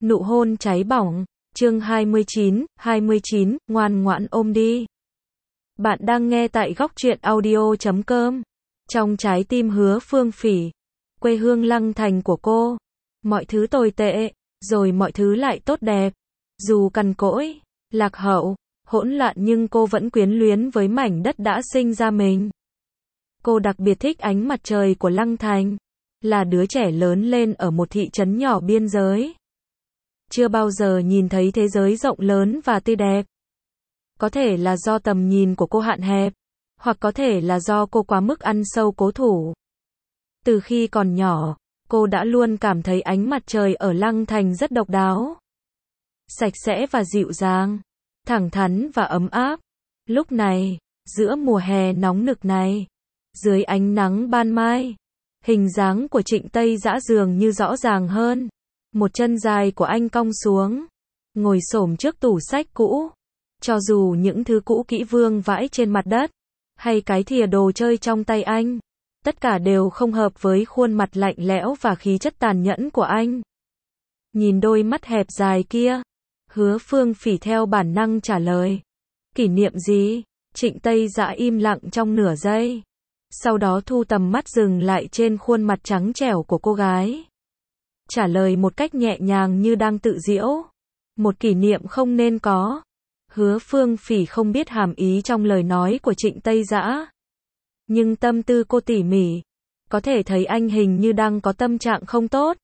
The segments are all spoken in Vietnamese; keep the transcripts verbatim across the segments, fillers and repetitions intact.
Nụ hôn cháy bỏng, chương hai mươi chín, hai mươi chín, ngoan ngoãn ôm đi. Bạn đang nghe tại góc truyện audio chấm com. Trong trái tim Hứa Phương Phỉ, quê hương Lăng Thành của cô, mọi thứ tồi tệ, rồi mọi thứ lại tốt đẹp. Dù cằn cỗi, lạc hậu, hỗn loạn nhưng cô vẫn quyến luyến với mảnh đất đã sinh ra mình. Cô đặc biệt thích ánh mặt trời của Lăng Thành, là đứa trẻ lớn lên ở một thị trấn nhỏ biên giới. Chưa bao giờ nhìn thấy thế giới rộng lớn và tươi đẹp. Có thể là do tầm nhìn của cô hạn hẹp, hoặc có thể là do cô quá mức ăn sâu cố thủ. Từ khi còn nhỏ, cô đã luôn cảm thấy ánh mặt trời ở Lăng Thành rất độc đáo. Sạch sẽ và dịu dàng, thẳng thắn và ấm áp. Lúc này, giữa mùa hè nóng nực này, dưới ánh nắng ban mai, hình dáng của Trịnh Tây Dã dường như rõ ràng hơn. Một chân dài của anh cong xuống, ngồi xổm trước tủ sách cũ. Cho dù những thứ cũ kỹ vương vãi trên mặt đất, hay cái thìa đồ chơi trong tay anh, tất cả đều không hợp với khuôn mặt lạnh lẽo và khí chất tàn nhẫn của anh. Nhìn đôi mắt hẹp dài kia, Hứa Phương Phỉ theo bản năng trả lời. Kỷ niệm gì? Trịnh Tây Dã im lặng trong nửa giây. Sau đó thu tầm mắt dừng lại trên khuôn mặt trắng trẻo của cô gái. Trả lời một cách nhẹ nhàng như đang tự giễu. Một kỷ niệm không nên có. Hứa Phương Phỉ không biết hàm ý trong lời nói của Trịnh Tây Dã. Nhưng tâm tư cô tỉ mỉ. Có thể thấy anh hình như đang có tâm trạng không tốt.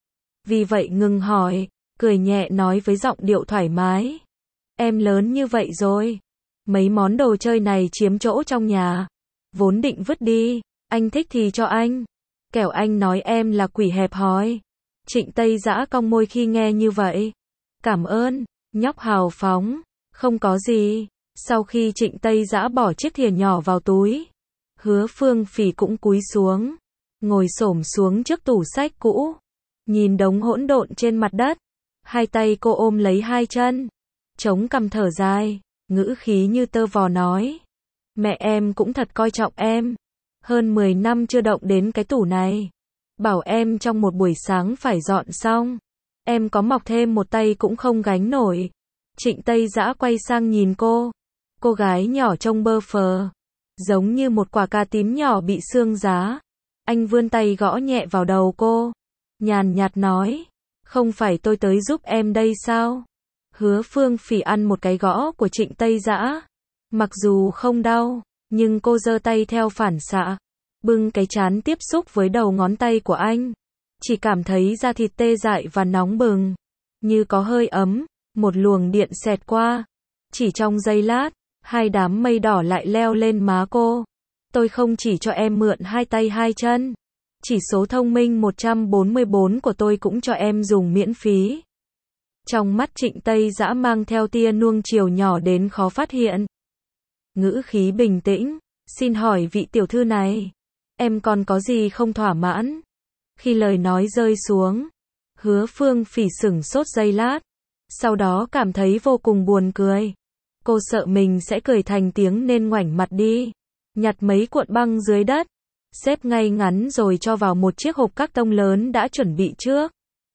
Vì vậy ngừng hỏi, cười nhẹ nói với giọng điệu thoải mái. Em lớn như vậy rồi. Mấy món đồ chơi này chiếm chỗ trong nhà. Vốn định vứt đi, anh thích thì cho anh. Kẻo anh nói em là quỷ hẹp hòi. Trịnh Tây Dã cong môi khi nghe như vậy. Cảm ơn, nhóc hào phóng, không có gì. Sau khi Trịnh Tây Dã bỏ chiếc thìa nhỏ vào túi, Hứa Phương Phỉ cũng cúi xuống, ngồi xổm xuống trước tủ sách cũ, nhìn đống hỗn độn trên mặt đất. Hai tay cô ôm lấy hai chân, chống cằm thở dài, ngữ khí như tơ vò nói. Mẹ em cũng thật coi trọng em. Hơn mười năm chưa động đến cái tủ này. Bảo em trong một buổi sáng phải dọn xong. Em có mọc thêm một tay cũng không gánh nổi. Trịnh Tây Dã quay sang nhìn cô. Cô gái nhỏ trông bơ phờ, giống như một quả cà tím nhỏ bị sương giá. Anh vươn tay gõ nhẹ vào đầu cô, nhàn nhạt nói. Không phải tôi tới giúp em đây sao? Hứa Phương Phỉ ăn một cái gõ của Trịnh Tây Dã. Mặc dù không đau, nhưng cô giơ tay theo phản xạ, bưng cái trán tiếp xúc với đầu ngón tay của anh. Chỉ cảm thấy da thịt tê dại và nóng bừng, như có hơi ấm, một luồng điện xẹt qua. Chỉ trong giây lát, hai đám mây đỏ lại leo lên má cô. Tôi không chỉ cho em mượn hai tay hai chân. Chỉ số thông minh một trăm bốn mươi bốn của tôi cũng cho em dùng miễn phí. Trong mắt Trịnh Tây Dã mang theo tia nuông chiều nhỏ đến khó phát hiện. Ngữ khí bình tĩnh, xin hỏi vị tiểu thư này, em còn có gì không thỏa mãn? Khi lời nói rơi xuống, Hứa Phương Phỉ sửng sốt giây lát, sau đó cảm thấy vô cùng buồn cười. Cô sợ mình sẽ cười thành tiếng nên ngoảnh mặt đi, nhặt mấy cuộn băng dưới đất, xếp ngay ngắn rồi cho vào một chiếc hộp các tông lớn đã chuẩn bị trước.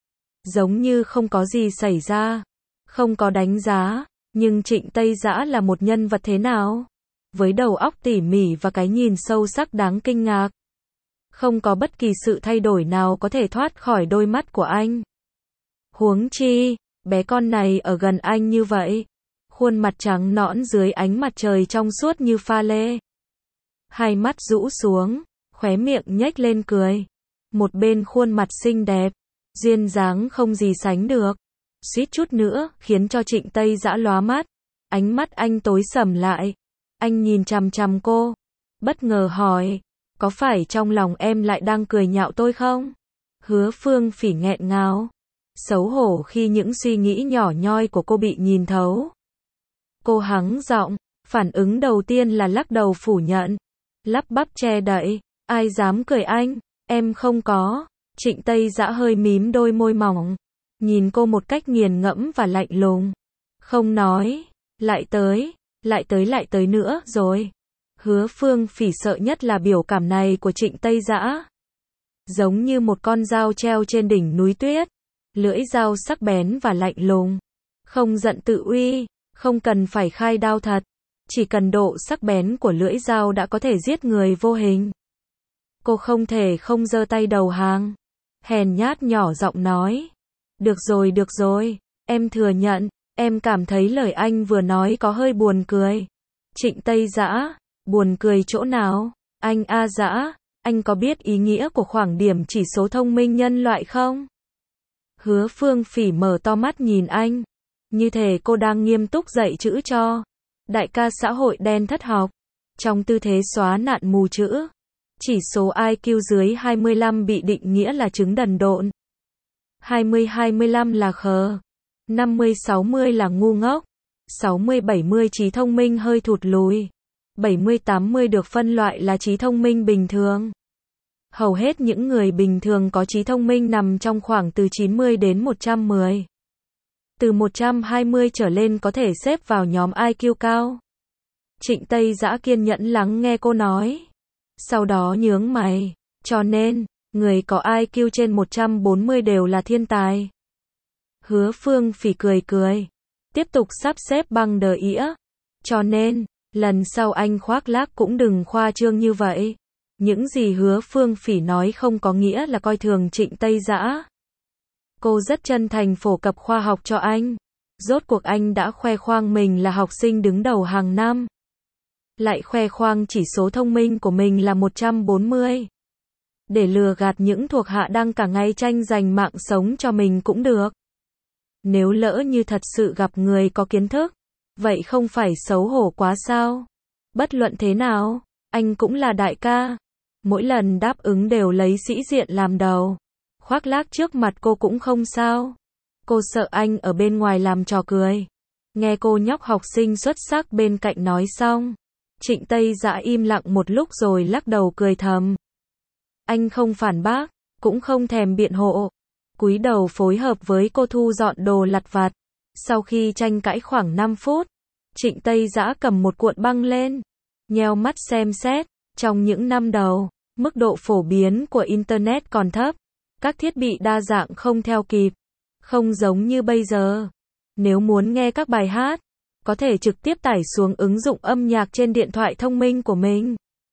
Giống như không có gì xảy ra, không có đánh giá. Nhưng Trịnh Tây Dã là một nhân vật thế nào? Với đầu óc tỉ mỉ và cái nhìn sâu sắc đáng kinh ngạc. Không có bất kỳ sự thay đổi nào có thể thoát khỏi đôi mắt của anh. Huống chi, bé con này ở gần anh như vậy. Khuôn mặt trắng nõn dưới ánh mặt trời trong suốt như pha lê. Hai mắt rũ xuống, khóe miệng nhếch lên cười. Một bên khuôn mặt xinh đẹp, duyên dáng không gì sánh được. Suýt chút nữa, khiến cho Trịnh Tây Dã lóa mắt. Ánh mắt anh tối sầm lại. Anh nhìn chằm chằm cô. Bất ngờ hỏi. Có phải trong lòng em lại đang cười nhạo tôi không? Hứa Phương Phỉ nghẹn ngào. Xấu hổ khi những suy nghĩ nhỏ nhoi của cô bị nhìn thấu. Cô hắng giọng. Phản ứng đầu tiên là lắc đầu phủ nhận. Lắp bắp che đậy. Ai dám cười anh? Em không có. Trịnh Tây Dã hơi mím đôi môi mỏng. Nhìn cô một cách nghiền ngẫm và lạnh lùng. Không nói. Lại tới. Lại tới lại tới nữa rồi. Hứa Phương Phỉ sợ nhất là biểu cảm này của Trịnh Tây Dã. Giống như một con dao treo trên đỉnh núi tuyết. lưỡi dao sắc bén và lạnh lùng. Không giận tự uy, không cần phải khai đao thật. Chỉ cần độ sắc bén của lưỡi dao đã có thể giết người vô hình. Cô không thể không giơ tay đầu hàng. Hèn nhát nhỏ giọng nói. Được rồi được rồi, em thừa nhận, em cảm thấy lời anh vừa nói có hơi buồn cười. Trịnh Tây Dã, buồn cười chỗ nào? Anh A Dã, anh có biết ý nghĩa của khoảng điểm chỉ số thông minh nhân loại không? Hứa Phương Phỉ mở to mắt nhìn anh. Như thể cô đang nghiêm túc dạy chữ cho đại ca xã hội đen thất học. Trong tư thế xóa nạn mù chữ. Chỉ số i kiu dưới hai mươi lăm bị định nghĩa là chứng đần độn. hai mươi hai mươi lăm là khờ. năm mươi sáu mươi là ngu ngốc. sáu mươi bảy mươi trí thông minh hơi thụt lùi. bảy mươi tám mươi được phân loại là trí thông minh bình thường. Hầu hết những người bình thường có trí thông minh nằm trong khoảng từ chín mươi đến một trăm mười. Từ một trăm hai mươi trở lên có thể xếp vào nhóm i kiu cao. Trịnh Tây Dã kiên nhẫn lắng nghe cô nói. Sau đó nhướng mày. Cho nên, người có i kiu trên một trăm bốn mươi đều là thiên tài. Hứa Phương Phỉ cười cười. Tiếp tục sắp xếp băng đờ ĩa. Cho nên, lần sau anh khoác lác cũng đừng khoa trương như vậy. Những gì Hứa Phương Phỉ nói không có nghĩa là coi thường Trịnh Tây Dã. Cô rất chân thành phổ cập khoa học cho anh. Rốt cuộc anh đã khoe khoang mình là học sinh đứng đầu hàng năm. Lại khoe khoang chỉ số thông minh của mình là một trăm bốn mươi. Để lừa gạt những thuộc hạ đang cả ngày tranh giành mạng sống cho mình cũng được. Nếu lỡ như thật sự gặp người có kiến thức, vậy không phải xấu hổ quá sao? Bất luận thế nào, anh cũng là đại ca. Mỗi lần đáp ứng đều lấy sĩ diện làm đầu. Khoác lác trước mặt cô cũng không sao. Cô sợ anh ở bên ngoài làm trò cười. Nghe cô nhóc học sinh xuất sắc bên cạnh nói xong, Trịnh Tây Dã im lặng một lúc rồi lắc đầu cười thầm. Anh không phản bác, cũng không thèm biện hộ. Cúi đầu phối hợp với cô thu dọn đồ lặt vặt. Sau khi tranh cãi khoảng năm phút, Trịnh Tây Dã cầm một cuộn băng lên, nheo mắt xem xét. Trong những năm đầu, mức độ phổ biến của Internet còn thấp. Các thiết bị đa dạng không theo kịp. Không giống như bây giờ. Nếu muốn nghe các bài hát, có thể trực tiếp tải xuống ứng dụng âm nhạc trên điện thoại thông minh của mình.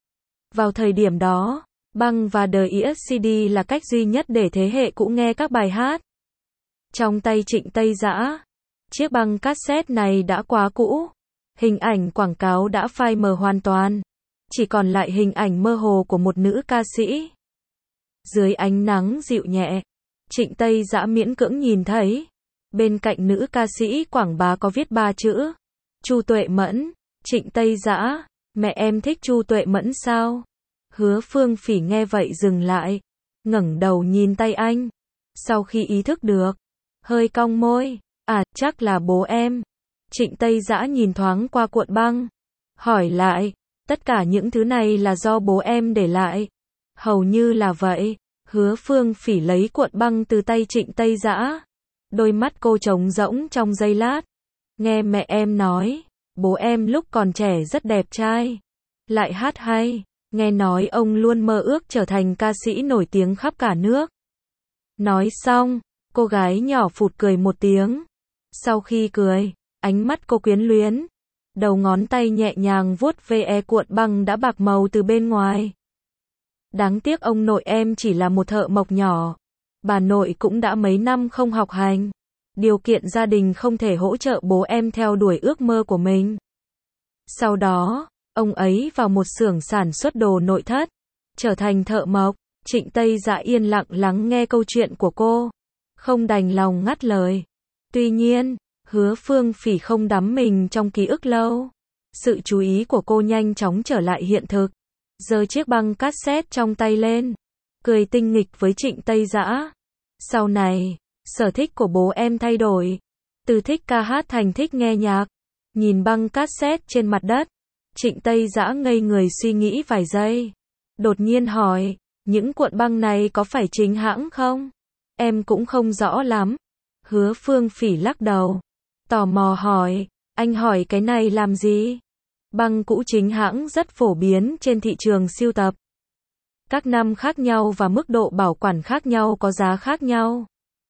Vào thời điểm đó, băng và đờ ĩa xê đê là cách duy nhất để thế hệ cũ nghe các bài hát. Trong tay Trịnh Tây Dã, chiếc băng cassette này đã quá cũ. Hình ảnh quảng cáo đã phai mờ hoàn toàn. Chỉ còn lại hình ảnh mơ hồ của một nữ ca sĩ. Dưới ánh nắng dịu nhẹ, Trịnh Tây Dã miễn cưỡng nhìn thấy. Bên cạnh nữ ca sĩ quảng bá có viết ba chữ. Chu Tuệ Mẫn. Trịnh Tây Dã, mẹ em thích Chu Tuệ Mẫn sao? Hứa Phương Phỉ nghe vậy dừng lại. Ngẩng đầu nhìn tay anh. Sau khi ý thức được, hơi cong môi. À, chắc là bố em. Trịnh Tây Dã nhìn thoáng qua cuộn băng. Hỏi lại, tất cả những thứ này là do bố em để lại. Hầu như là vậy. Hứa Phương Phỉ lấy cuộn băng từ tay Trịnh Tây Dã. Đôi mắt cô trống rỗng trong giây lát. Nghe mẹ em nói, bố em lúc còn trẻ rất đẹp trai. Lại hát hay. Nghe nói ông luôn mơ ước trở thành ca sĩ nổi tiếng khắp cả nước. Nói xong, cô gái nhỏ phụt cười một tiếng. Sau khi cười, ánh mắt cô quyến luyến. Đầu ngón tay nhẹ nhàng vuốt ve cuộn băng đã bạc màu từ bên ngoài. Đáng tiếc ông nội em chỉ là một thợ mộc nhỏ. Bà nội cũng đã mấy năm không học hành. Điều kiện gia đình không thể hỗ trợ bố em theo đuổi ước mơ của mình. Sau đó, ông ấy vào một xưởng sản xuất đồ nội thất, trở thành thợ mộc. Trịnh Tây Dã yên lặng lắng nghe câu chuyện của cô, không đành lòng ngắt lời. Tuy nhiên, Hứa Phương Phỉ không đắm mình trong ký ức lâu. Sự chú ý của cô nhanh chóng trở lại hiện thực. Giơ chiếc băng cassette trong tay lên, cười tinh nghịch với Trịnh Tây Dã. Sau này, sở thích của bố em thay đổi, từ thích ca hát thành thích nghe nhạc. Nhìn băng cassette trên mặt đất, Trịnh Tây Dã ngây người suy nghĩ vài giây. Đột nhiên hỏi, những cuộn băng này có phải chính hãng không? Em cũng không rõ lắm. Hứa Phương Phỉ lắc đầu. Tò mò hỏi, anh hỏi cái này làm gì? Băng cũ chính hãng rất phổ biến trên thị trường sưu tập. Các năm khác nhau và mức độ bảo quản khác nhau có giá khác nhau.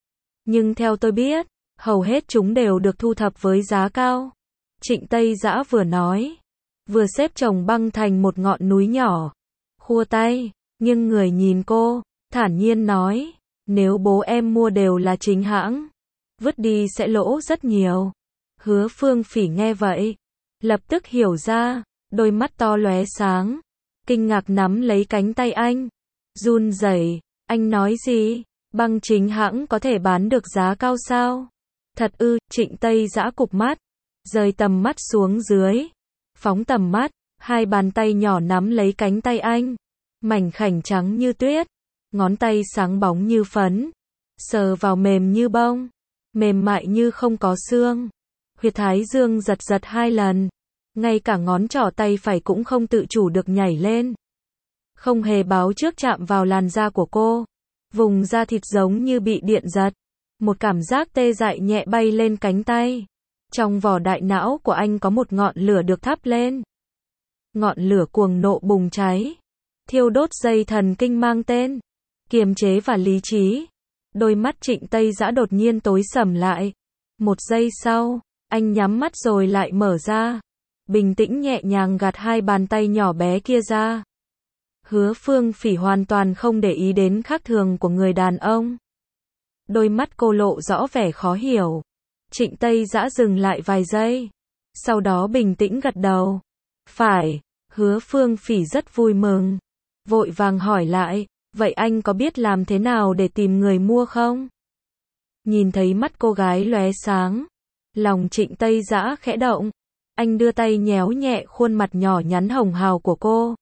Nhưng theo tôi biết, hầu hết chúng đều được thu thập với giá cao. Trịnh Tây Dã vừa nói, vừa xếp chồng băng thành một ngọn núi nhỏ. Khua tay, nhưng người nhìn cô, thản nhiên nói, nếu bố em mua đều là chính hãng, vứt đi sẽ lỗ rất nhiều. Hứa Phương Phỉ nghe vậy, lập tức hiểu ra, đôi mắt to lóe sáng, kinh ngạc nắm lấy cánh tay anh, run rẩy, anh nói gì? Băng chính hãng có thể bán được giá cao sao? Thật ư? Trịnh Tây Dã cụp mắt, rời tầm mắt xuống dưới, phóng tầm mắt, hai bàn tay nhỏ nắm lấy cánh tay anh, mảnh khảnh trắng như tuyết, ngón tay sáng bóng như phấn, sờ vào mềm như bông, mềm mại như không có xương. Huyệt thái dương giật giật hai lần, ngay cả ngón trỏ tay phải cũng không tự chủ được nhảy lên. Không hề báo trước chạm vào làn da của cô, vùng da thịt giống như bị điện giật. Một cảm giác tê dại nhẹ bay lên cánh tay. Trong vỏ đại não của anh có một ngọn lửa được thắp lên. Ngọn lửa cuồng nộ bùng cháy, thiêu đốt dây thần kinh mang tên kiềm chế và lý trí. Đôi mắt Trịnh Tây Dã đột nhiên tối sầm lại. Một giây sau, anh nhắm mắt rồi lại mở ra, bình tĩnh nhẹ nhàng gạt hai bàn tay nhỏ bé kia ra. Hứa Phương Phỉ hoàn toàn không để ý đến khác thường của người đàn ông. Đôi mắt cô lộ rõ vẻ khó hiểu. Trịnh Tây Dã dừng lại vài giây, sau đó bình tĩnh gật đầu. Phải. Hứa Phương Phỉ rất vui mừng, vội vàng hỏi lại, vậy anh có biết làm thế nào để tìm người mua không? Nhìn thấy mắt cô gái lóe sáng, lòng Trịnh Tây Dã khẽ động, anh đưa tay nhéo nhẹ khuôn mặt nhỏ nhắn hồng hào của cô.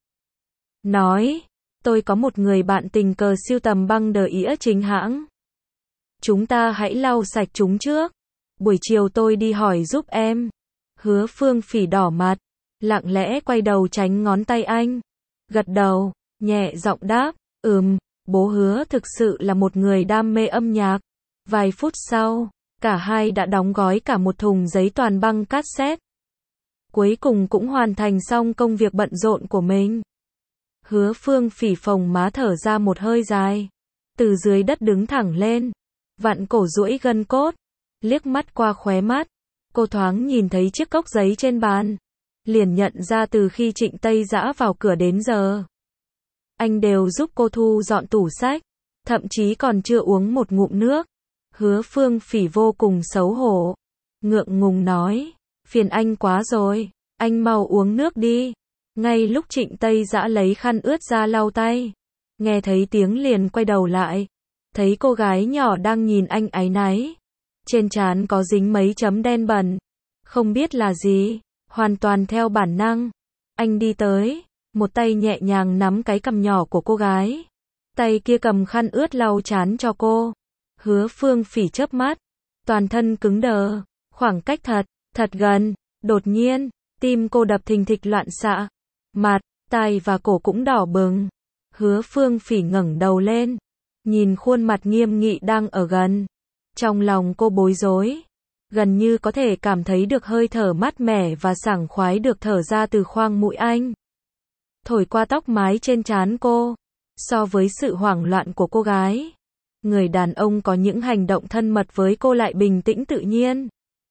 Nói, tôi có một người bạn tình cờ sưu tầm băng đờ ĩa chính hãng. Chúng ta hãy lau sạch chúng trước. Buổi chiều tôi đi hỏi giúp em. Hứa Phương Phỉ đỏ mặt, lặng lẽ quay đầu tránh ngón tay anh. Gật đầu, nhẹ giọng đáp, ừm, bố Hứa thực sự là một người đam mê âm nhạc. Vài phút sau, cả hai đã đóng gói cả một thùng giấy toàn băng cassette. Cuối cùng cũng hoàn thành xong công việc bận rộn của mình. Hứa Phương Phỉ phồng má thở ra một hơi dài, từ dưới đất đứng thẳng lên, vặn cổ duỗi gân cốt, liếc mắt qua khóe mắt, cô thoáng nhìn thấy chiếc cốc giấy trên bàn, liền nhận ra từ khi Trịnh Tây Dã vào cửa đến giờ, anh đều giúp cô thu dọn tủ sách, thậm chí còn chưa uống một ngụm nước. Hứa Phương Phỉ vô cùng xấu hổ, ngượng ngùng nói, phiền anh quá rồi, anh mau uống nước đi. Ngay lúc Trịnh Tây Dã lấy khăn ướt ra lau tay, nghe thấy tiếng liền quay đầu lại, thấy cô gái nhỏ đang nhìn anh áy náy, trên trán có dính mấy chấm đen bẩn, không biết là gì, hoàn toàn theo bản năng, anh đi tới, một tay nhẹ nhàng nắm cái cằm nhỏ của cô gái, tay kia cầm khăn ướt lau trán cho cô. Hứa Phương Phỉ chớp mắt, toàn thân cứng đờ, khoảng cách thật, thật gần, đột nhiên, tim cô đập thình thịch loạn xạ, mặt, tai và cổ cũng đỏ bừng. Hứa Phương Phỉ ngẩng đầu lên, nhìn khuôn mặt nghiêm nghị đang ở gần, trong lòng cô bối rối, gần như có thể cảm thấy được hơi thở mát mẻ và sảng khoái được thở ra từ khoang mũi anh, thổi qua tóc mái trên trán cô. So với sự hoảng loạn của cô gái, người đàn ông có những hành động thân mật với cô lại bình tĩnh tự nhiên.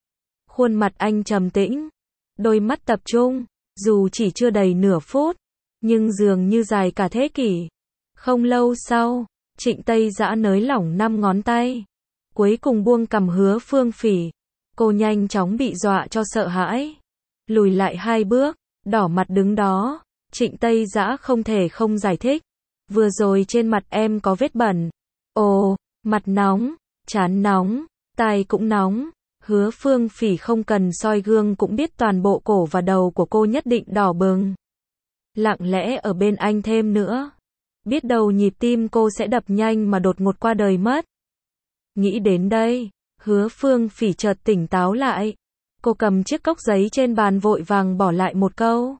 Khuôn mặt anh trầm tĩnh, đôi mắt tập trung, dù chỉ chưa đầy nửa phút, nhưng dường như dài cả thế kỷ. Không lâu sau, Trịnh Tây Dã nới lỏng năm ngón tay, cuối cùng buông cằm Hứa Phương Phỉ. Cô nhanh chóng bị dọa cho sợ hãi, lùi lại hai bước, đỏ mặt đứng đó. Trịnh Tây Dã không thể không giải thích, vừa rồi trên mặt em có vết bẩn. Ồ, mặt nóng, trán nóng, tai cũng nóng. Hứa Phương Phỉ không cần soi gương cũng biết toàn bộ cổ và đầu của cô nhất định đỏ bừng. Lặng lẽ ở bên anh thêm nữa, biết đâu nhịp tim cô sẽ đập nhanh mà đột ngột qua đời mất. Nghĩ đến đây, Hứa Phương Phỉ chợt tỉnh táo lại. Cô cầm chiếc cốc giấy trên bàn vội vàng bỏ lại một câu.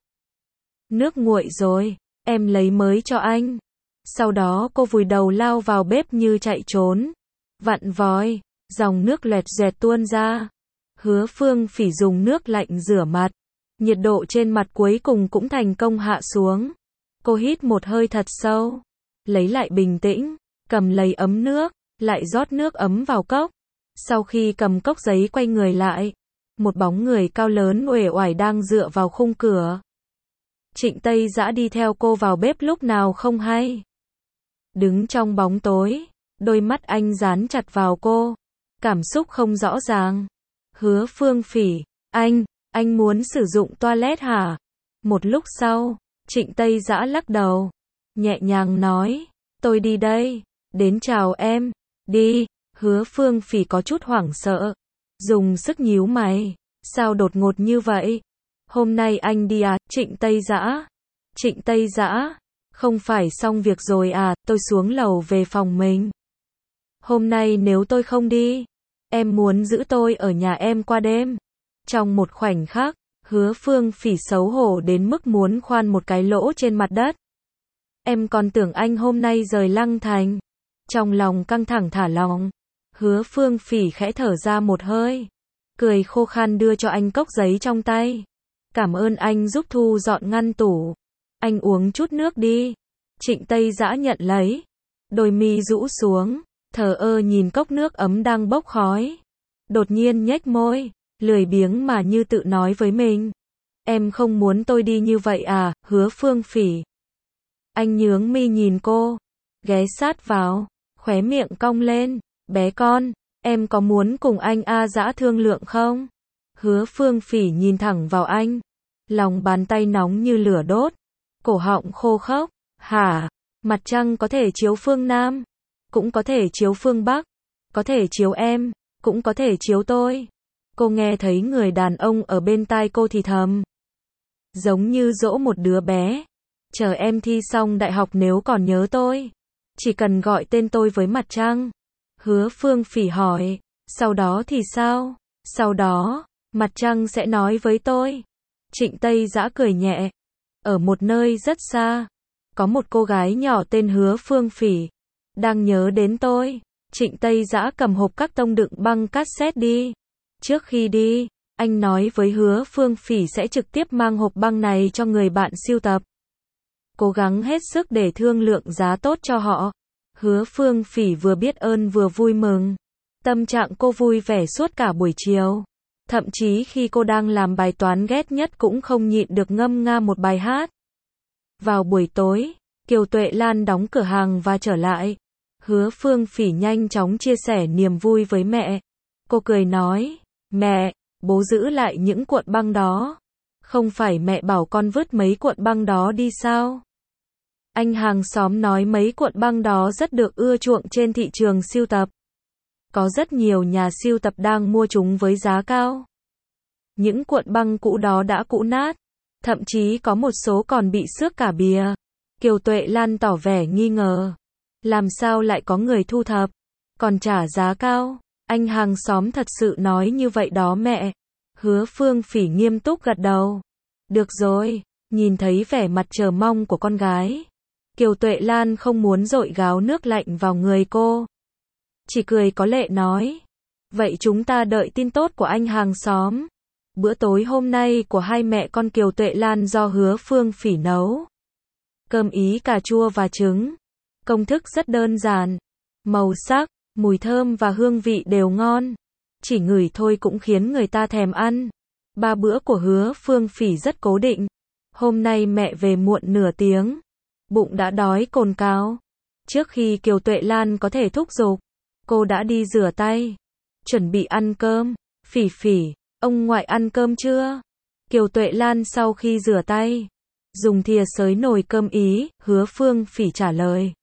Nước nguội rồi, em lấy mới cho anh. Sau đó cô vùi đầu lao vào bếp như chạy trốn. Vặn vòi, dòng nước loẹt doẹt tuôn ra. Hứa Phương Phỉ dùng nước lạnh rửa mặt. Nhiệt độ trên mặt cuối cùng cũng thành công hạ xuống. Cô hít một hơi thật sâu, lấy lại bình tĩnh, cầm lấy ấm nước, lại rót nước ấm vào cốc. Sau khi cầm cốc giấy quay người lại, một bóng người cao lớn uể oải đang dựa vào khung cửa. Trịnh Tây Dã đi theo cô vào bếp lúc nào không hay. Đứng trong bóng tối, đôi mắt anh dán chặt vào cô, cảm xúc không rõ ràng. Hứa Phương Phỉ, anh, anh muốn sử dụng toilet hả? Một lúc sau, Trịnh Tây Dã lắc đầu, nhẹ nhàng nói, tôi đi đây, đến chào em, đi. Hứa Phương Phỉ có chút hoảng sợ, dùng sức nhíu mày, sao đột ngột như vậy? Hôm nay anh đi à? Trịnh Tây Dã. Trịnh Tây Dã, không phải xong việc rồi à? Tôi xuống lầu về phòng mình. Hôm nay nếu tôi không đi, em muốn giữ tôi ở nhà em qua đêm. Trong một khoảnh khắc, Hứa Phương Phỉ xấu hổ đến mức muốn khoan một cái lỗ trên mặt đất. Em còn tưởng anh hôm nay rời Lăng Thành. Trong lòng căng thẳng thả lỏng, Hứa Phương Phỉ khẽ thở ra một hơi, cười khô khan đưa cho anh cốc giấy trong tay. Cảm ơn anh giúp thu dọn ngăn tủ. Anh uống chút nước đi. Trịnh Tây Dã nhận lấy, đôi mi rũ xuống, thờ ơ nhìn cốc nước ấm đang bốc khói. Đột nhiên nhếch môi, lười biếng mà như tự nói với mình. Em không muốn tôi đi như vậy à? Hứa Phương Phỉ. Anh nhướng mi nhìn cô, ghé sát vào, khóe miệng cong lên. Bé con, em có muốn cùng anh A Dã thương lượng không? Hứa Phương Phỉ nhìn thẳng vào anh, lòng bàn tay nóng như lửa đốt, cổ họng khô khốc. Hả? Mặt trăng có thể chiếu phương Nam, cũng có thể chiếu phương Bắc, có thể chiếu em, cũng có thể chiếu tôi. Cô nghe thấy người đàn ông ở bên tai cô thì thầm, giống như dỗ một đứa bé. Chờ em thi xong đại học nếu còn nhớ tôi, chỉ cần gọi tên tôi với mặt trăng. Hứa Phương Phỉ hỏi, sau đó thì sao? Sau đó, mặt trăng sẽ nói với tôi. Trịnh Tây Dã cười nhẹ. Ở một nơi rất xa, có một cô gái nhỏ tên Hứa Phương Phỉ, đang nhớ đến tôi. Trịnh Tây Dã cầm hộp các tông đựng băng cassette đi. Trước khi đi, anh nói với Hứa Phương Phỉ sẽ trực tiếp mang hộp băng này cho người bạn sưu tập. Cố gắng hết sức để thương lượng giá tốt cho họ. Hứa Phương Phỉ vừa biết ơn vừa vui mừng. Tâm trạng cô vui vẻ suốt cả buổi chiều. Thậm chí khi cô đang làm bài toán ghét nhất cũng không nhịn được ngâm nga một bài hát. Vào buổi tối, Kiều Tuệ Lan đóng cửa hàng và trở lại. Hứa Phương Phỉ nhanh chóng chia sẻ niềm vui với mẹ. Cô cười nói, mẹ, bố giữ lại những cuộn băng đó. Không phải mẹ bảo con vứt mấy cuộn băng đó đi sao? Anh hàng xóm nói mấy cuộn băng đó rất được ưa chuộng trên thị trường sưu tập. Có rất nhiều nhà sưu tập đang mua chúng với giá cao. Những cuộn băng cũ đó đã cũ nát, thậm chí có một số còn bị xước cả bìa. Kiều Tuệ Lan tỏ vẻ nghi ngờ. Làm sao lại có người thu thập, còn trả giá cao? Anh hàng xóm thật sự nói như vậy đó mẹ. Hứa Phương Phỉ nghiêm túc gật đầu. Được rồi, nhìn thấy vẻ mặt chờ mong của con gái, Kiều Tuệ Lan không muốn dội gáo nước lạnh vào người cô. Chỉ cười có lệ nói, vậy chúng ta đợi tin tốt của anh hàng xóm. Bữa tối hôm nay của hai mẹ con Kiều Tuệ Lan do Hứa Phương Phỉ nấu. Cơm ý cà chua và trứng. Công thức rất đơn giản. Màu sắc, mùi thơm và hương vị đều ngon. Chỉ ngửi thôi cũng khiến người ta thèm ăn. Ba bữa của Hứa Phương Phỉ rất cố định. Hôm nay mẹ về muộn nửa tiếng. Bụng đã đói cồn cào. Trước khi Kiều Tuệ Lan có thể thúc giục, cô đã đi rửa tay, chuẩn bị ăn cơm. Phỉ Phỉ, ông ngoại ăn cơm chưa? Kiều Tuệ Lan sau khi rửa tay, dùng thìa xới nồi cơm ý. Hứa Phương Phỉ trả lời.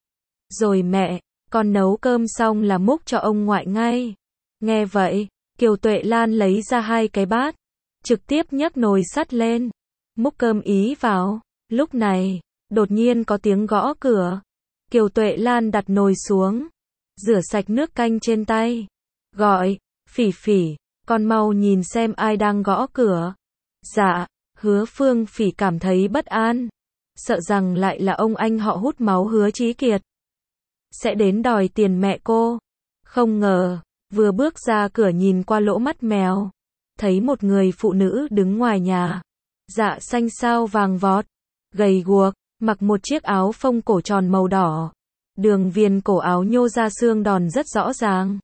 Rồi mẹ, con nấu cơm xong là múc cho ông ngoại ngay. Nghe vậy, Kiều Tuệ Lan lấy ra hai cái bát, trực tiếp nhấc nồi sắt lên, múc cơm ý vào. Lúc này, đột nhiên có tiếng gõ cửa. Kiều Tuệ Lan đặt nồi xuống, rửa sạch nước canh trên tay, gọi, Phỉ Phỉ, con mau nhìn xem ai đang gõ cửa. Dạ. Hứa Phương Phỉ cảm thấy bất an, sợ rằng lại là ông anh họ hút máu Hứa Chí Kiệt sẽ đến đòi tiền mẹ cô. Không ngờ, vừa bước ra cửa nhìn qua lỗ mắt mèo, thấy một người phụ nữ đứng ngoài nhà, dạ xanh sao vàng vọt, gầy guộc, mặc một chiếc áo phông cổ tròn màu đỏ, đường viền cổ áo nhô ra xương đòn rất rõ ràng.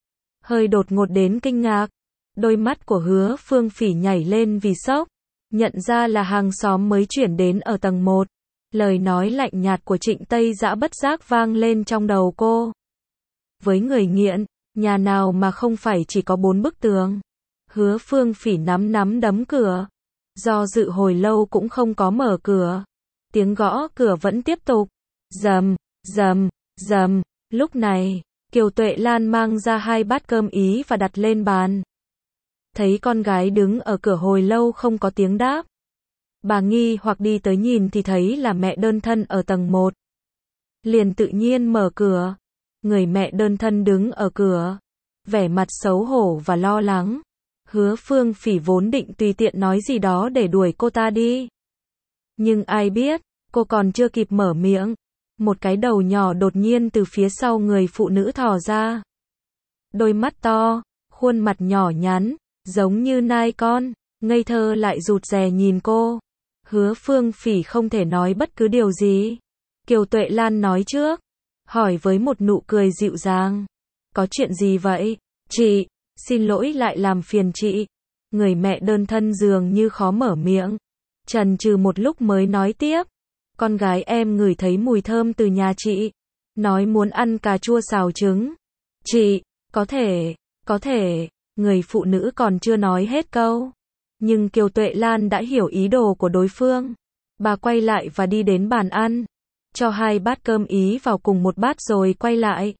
hơi đột ngột đến kinh ngạc. Đôi mắt của Hứa Phương Phỉ nhảy lên vì sốc, nhận ra là hàng xóm mới chuyển đến ở tầng một. Lời nói lạnh nhạt của Trịnh Tây Dã bất giác vang lên trong đầu cô. Với người nghiện, nhà nào mà không phải chỉ có bốn bức tường. Hứa Phương Phỉ nắm nắm đấm cửa. Do dự hồi lâu cũng không có mở cửa. Tiếng gõ cửa vẫn tiếp tục. Rầm, rầm, rầm. Lúc này, Kiều Tuệ Lan mang ra hai bát cơm Ý và đặt lên bàn. Thấy con gái đứng ở cửa hồi lâu không có tiếng đáp. Bà nghi hoặc đi tới nhìn thì thấy là mẹ đơn thân ở tầng một. Liền tự nhiên mở cửa. Người mẹ đơn thân đứng ở cửa, vẻ mặt xấu hổ và lo lắng. Hứa Phương Phỉ vốn định tùy tiện nói gì đó để đuổi cô ta đi. Nhưng ai biết, cô còn chưa kịp mở miệng, một cái đầu nhỏ đột nhiên từ phía sau người phụ nữ thò ra. Đôi mắt to, khuôn mặt nhỏ nhắn, giống như nai con, ngây thơ lại rụt rè nhìn cô. Hứa Phương Phỉ không thể nói bất cứ điều gì. Kiều Tuệ Lan nói trước, hỏi với một nụ cười dịu dàng. Có chuyện gì vậy? Chị, xin lỗi lại làm phiền chị. Người mẹ đơn thân dường như khó mở miệng. Chần chừ một lúc mới nói tiếp. Con gái em ngửi thấy mùi thơm từ nhà chị. Nói muốn ăn cà chua xào trứng. Chị, có thể, có thể. Người phụ nữ còn chưa nói hết câu. Nhưng Kiều Tuệ Lan đã hiểu ý đồ của đối phương. Bà quay lại và đi đến bàn ăn. Cho hai bát cơm Ý vào cùng một bát rồi quay lại.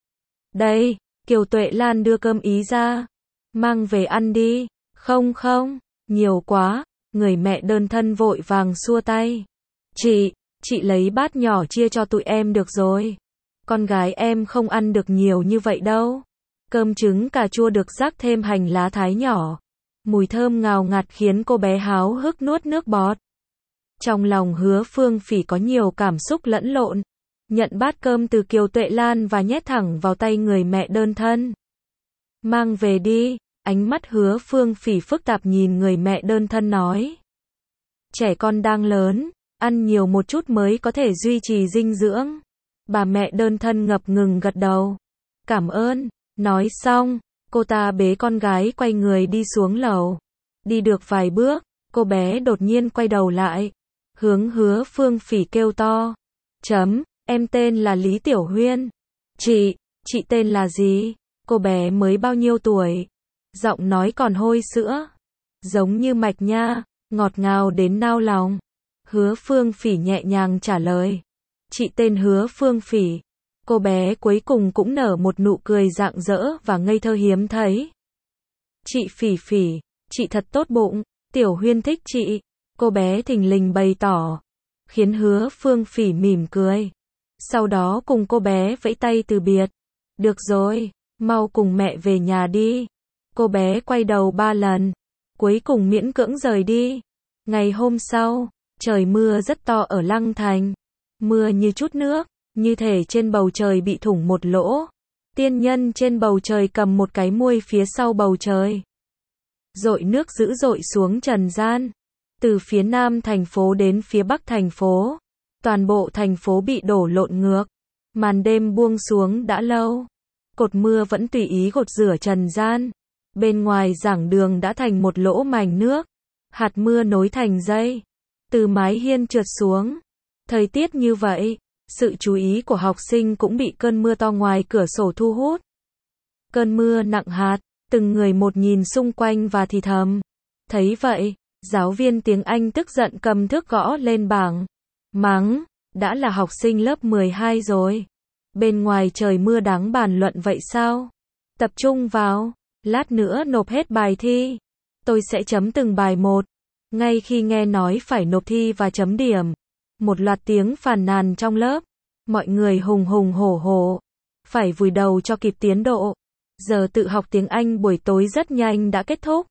Đây, Kiều Tuệ Lan đưa cơm Ý ra. Mang về ăn đi. Không không, nhiều quá. Người mẹ đơn thân vội vàng xua tay. Chị, chị lấy bát nhỏ chia cho tụi em được rồi. Con gái em không ăn được nhiều như vậy đâu. Cơm trứng cà chua được rắc thêm hành lá thái nhỏ. Mùi thơm ngào ngạt khiến cô bé háo hức nuốt nước bọt. Trong lòng Hứa Phương Phỉ có nhiều cảm xúc lẫn lộn. Nhận bát cơm từ Kiều Tuệ Lan và nhét thẳng vào tay người mẹ đơn thân. Mang về đi, ánh mắt Hứa Phương Phỉ phức tạp nhìn người mẹ đơn thân nói. Trẻ con đang lớn, ăn nhiều một chút mới có thể duy trì dinh dưỡng. Bà mẹ đơn thân ngập ngừng gật đầu. Cảm ơn, nói xong, cô ta bế con gái quay người đi xuống lầu. Đi được vài bước, cô bé đột nhiên quay đầu lại. Hướng Hứa Phương Phỉ kêu to. Chấm, em tên là Lý Tiểu Huyên. Chị, chị tên là gì? Cô bé mới bao nhiêu tuổi? Giọng nói còn hôi sữa. Giống như mạch nha, ngọt ngào đến nao lòng. Hứa Phương Phỉ nhẹ nhàng trả lời. Chị tên Hứa Phương Phỉ. Cô bé cuối cùng cũng nở một nụ cười rạng rỡ và ngây thơ hiếm thấy. Chị Phỉ Phỉ, chị thật tốt bụng, Tiểu Huyên thích chị. Cô bé thình lình bày tỏ, khiến Hứa Phương Phỉ mỉm cười. Sau đó cùng cô bé vẫy tay từ biệt. Được rồi, mau cùng mẹ về nhà đi. Cô bé quay đầu ba lần, cuối cùng miễn cưỡng rời đi. Ngày hôm sau, trời mưa rất to ở Lăng Thành. Mưa như chút nước, như thể trên bầu trời bị thủng một lỗ. Tiên nhân trên bầu trời cầm một cái muôi phía sau bầu trời. Dội nước dữ dội xuống trần gian. Từ phía nam thành phố đến phía bắc thành phố. Toàn bộ thành phố bị đổ lộn ngược. Màn đêm buông xuống đã lâu. Cột mưa vẫn tùy ý gột rửa trần gian. Bên ngoài giảng đường đã thành một lỗ mành nước. Hạt mưa nối thành dây. Từ mái hiên trượt xuống. Thời tiết như vậy, sự chú ý của học sinh cũng bị cơn mưa to ngoài cửa sổ thu hút. Cơn mưa nặng hạt, từng người một nhìn xung quanh và thì thầm. Thấy vậy, giáo viên tiếng Anh tức giận cầm thước gõ lên bảng. Mắng, đã là học sinh lớp mười hai rồi. Bên ngoài trời mưa đáng bàn luận vậy sao? Tập trung vào, lát nữa nộp hết bài thi. Tôi sẽ chấm từng bài một. Ngay khi nghe nói phải nộp thi và chấm điểm, một loạt tiếng phàn nàn trong lớp. Mọi người hùng hùng hổ hổ. Phải vùi đầu cho kịp tiến độ. Giờ tự học tiếng Anh buổi tối rất nhanh đã kết thúc.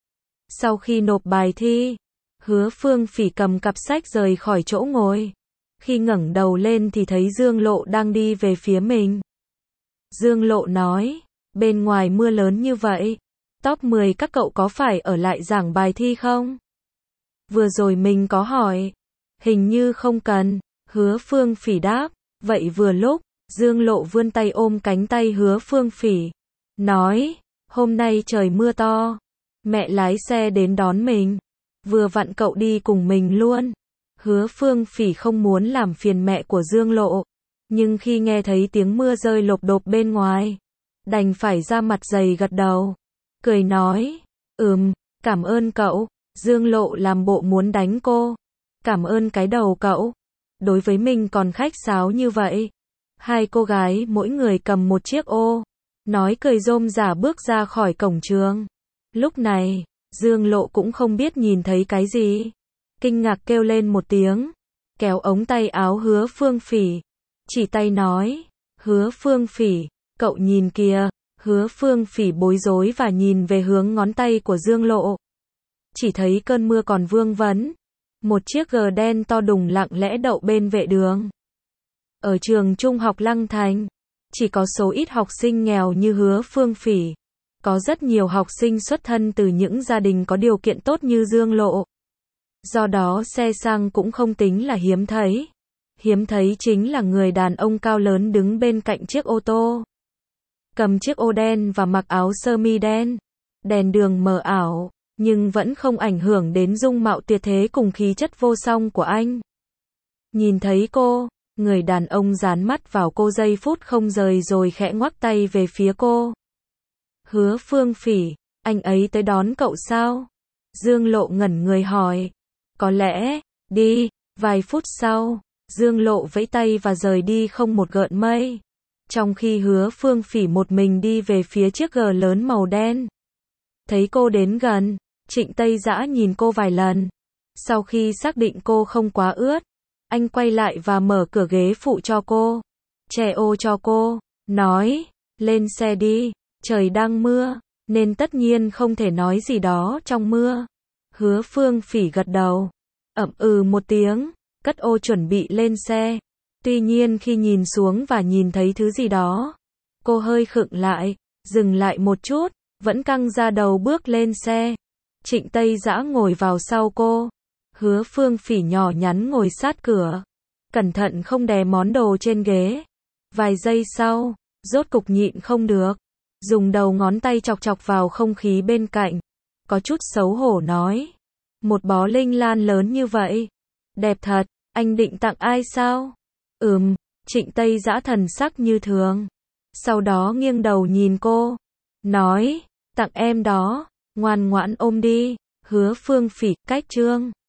Sau khi nộp bài thi, Hứa Phương Phỉ cầm cặp sách rời khỏi chỗ ngồi. Khi ngẩng đầu lên thì thấy Dương Lộ đang đi về phía mình. Dương Lộ nói, bên ngoài mưa lớn như vậy, top mười các cậu có phải ở lại giảng bài thi không? Vừa rồi mình có hỏi. Hình như không cần, Hứa Phương Phỉ đáp. Vậy vừa lúc, Dương Lộ vươn tay ôm cánh tay Hứa Phương Phỉ. nói, hôm nay trời mưa to, mẹ lái xe đến đón mình, vừa vặn cậu đi cùng mình luôn. Hứa Phương Phỉ không muốn làm phiền mẹ của Dương Lộ, nhưng khi nghe thấy tiếng mưa rơi lộp độp bên ngoài, đành phải ra mặt dày gật đầu, cười nói, ừm, cảm ơn cậu. Dương Lộ làm bộ muốn đánh cô, cảm ơn cái đầu cậu, đối với mình còn khách sáo như vậy. Hai cô gái mỗi người cầm một chiếc ô, nói cười rôm rả bước ra khỏi cổng trường. Lúc này, Dương Lộ cũng không biết nhìn thấy cái gì, kinh ngạc kêu lên một tiếng, kéo ống tay áo Hứa Phương Phỉ, chỉ tay nói, Hứa Phương Phỉ, cậu nhìn kìa. Hứa Phương Phỉ bối rối và nhìn về hướng ngón tay của Dương Lộ. Chỉ thấy cơn mưa còn vương vấn, một chiếc gờ đen to đùng lặng lẽ đậu bên vệ đường. Ở trường trung học Lăng Thành, chỉ có số ít học sinh nghèo như Hứa Phương Phỉ, có rất nhiều học sinh xuất thân từ những gia đình có điều kiện tốt như Dương Lộ. Do đó xe sang cũng không tính là hiếm thấy. Hiếm thấy chính là người đàn ông cao lớn đứng bên cạnh chiếc ô tô, cầm chiếc ô đen và mặc áo sơ mi đen. Đèn đường mờ ảo, nhưng vẫn không ảnh hưởng đến dung mạo tuyệt thế cùng khí chất vô song của anh. Nhìn thấy cô, người đàn ông dán mắt vào cô giây phút không rời rồi khẽ ngoắc tay về phía cô. Hứa Phương Phỉ, anh ấy tới đón cậu sao? Dương Lộ ngẩn người hỏi. Có lẽ, đi. Vài phút sau, Dương Lộ vẫy tay và rời đi không một gợn mây. Trong khi Hứa Phương Phỉ một mình đi về phía chiếc gờ lớn màu đen. Thấy cô đến gần, Trịnh Tây Dã nhìn cô vài lần. Sau khi xác định cô không quá ướt, anh quay lại và mở cửa ghế phụ cho cô, che ô cho cô, nói, lên xe đi, trời đang mưa, nên tất nhiên không thể nói gì đó trong mưa. Hứa Phương Phỉ gật đầu, ậm ừ một tiếng, cất ô chuẩn bị lên xe. Tuy nhiên khi nhìn xuống và nhìn thấy thứ gì đó, cô hơi khựng lại, dừng lại một chút, vẫn căng ra đầu bước lên xe. Trịnh Tây Dã ngồi vào sau cô. Hứa Phương Phỉ nhỏ nhắn ngồi sát cửa, cẩn thận không đè món đồ trên ghế. Vài giây sau, rốt cục nhịn không được, dùng đầu ngón tay chọc chọc vào không khí bên cạnh, có chút xấu hổ nói, một bó linh lan lớn như vậy, đẹp thật, anh định tặng ai sao? Ừm, Trịnh Tây Dã thần sắc như thường, sau đó nghiêng đầu nhìn cô, nói, tặng em đó, ngoan ngoãn ôm đi. Hứa Phương Phỉ, cách chương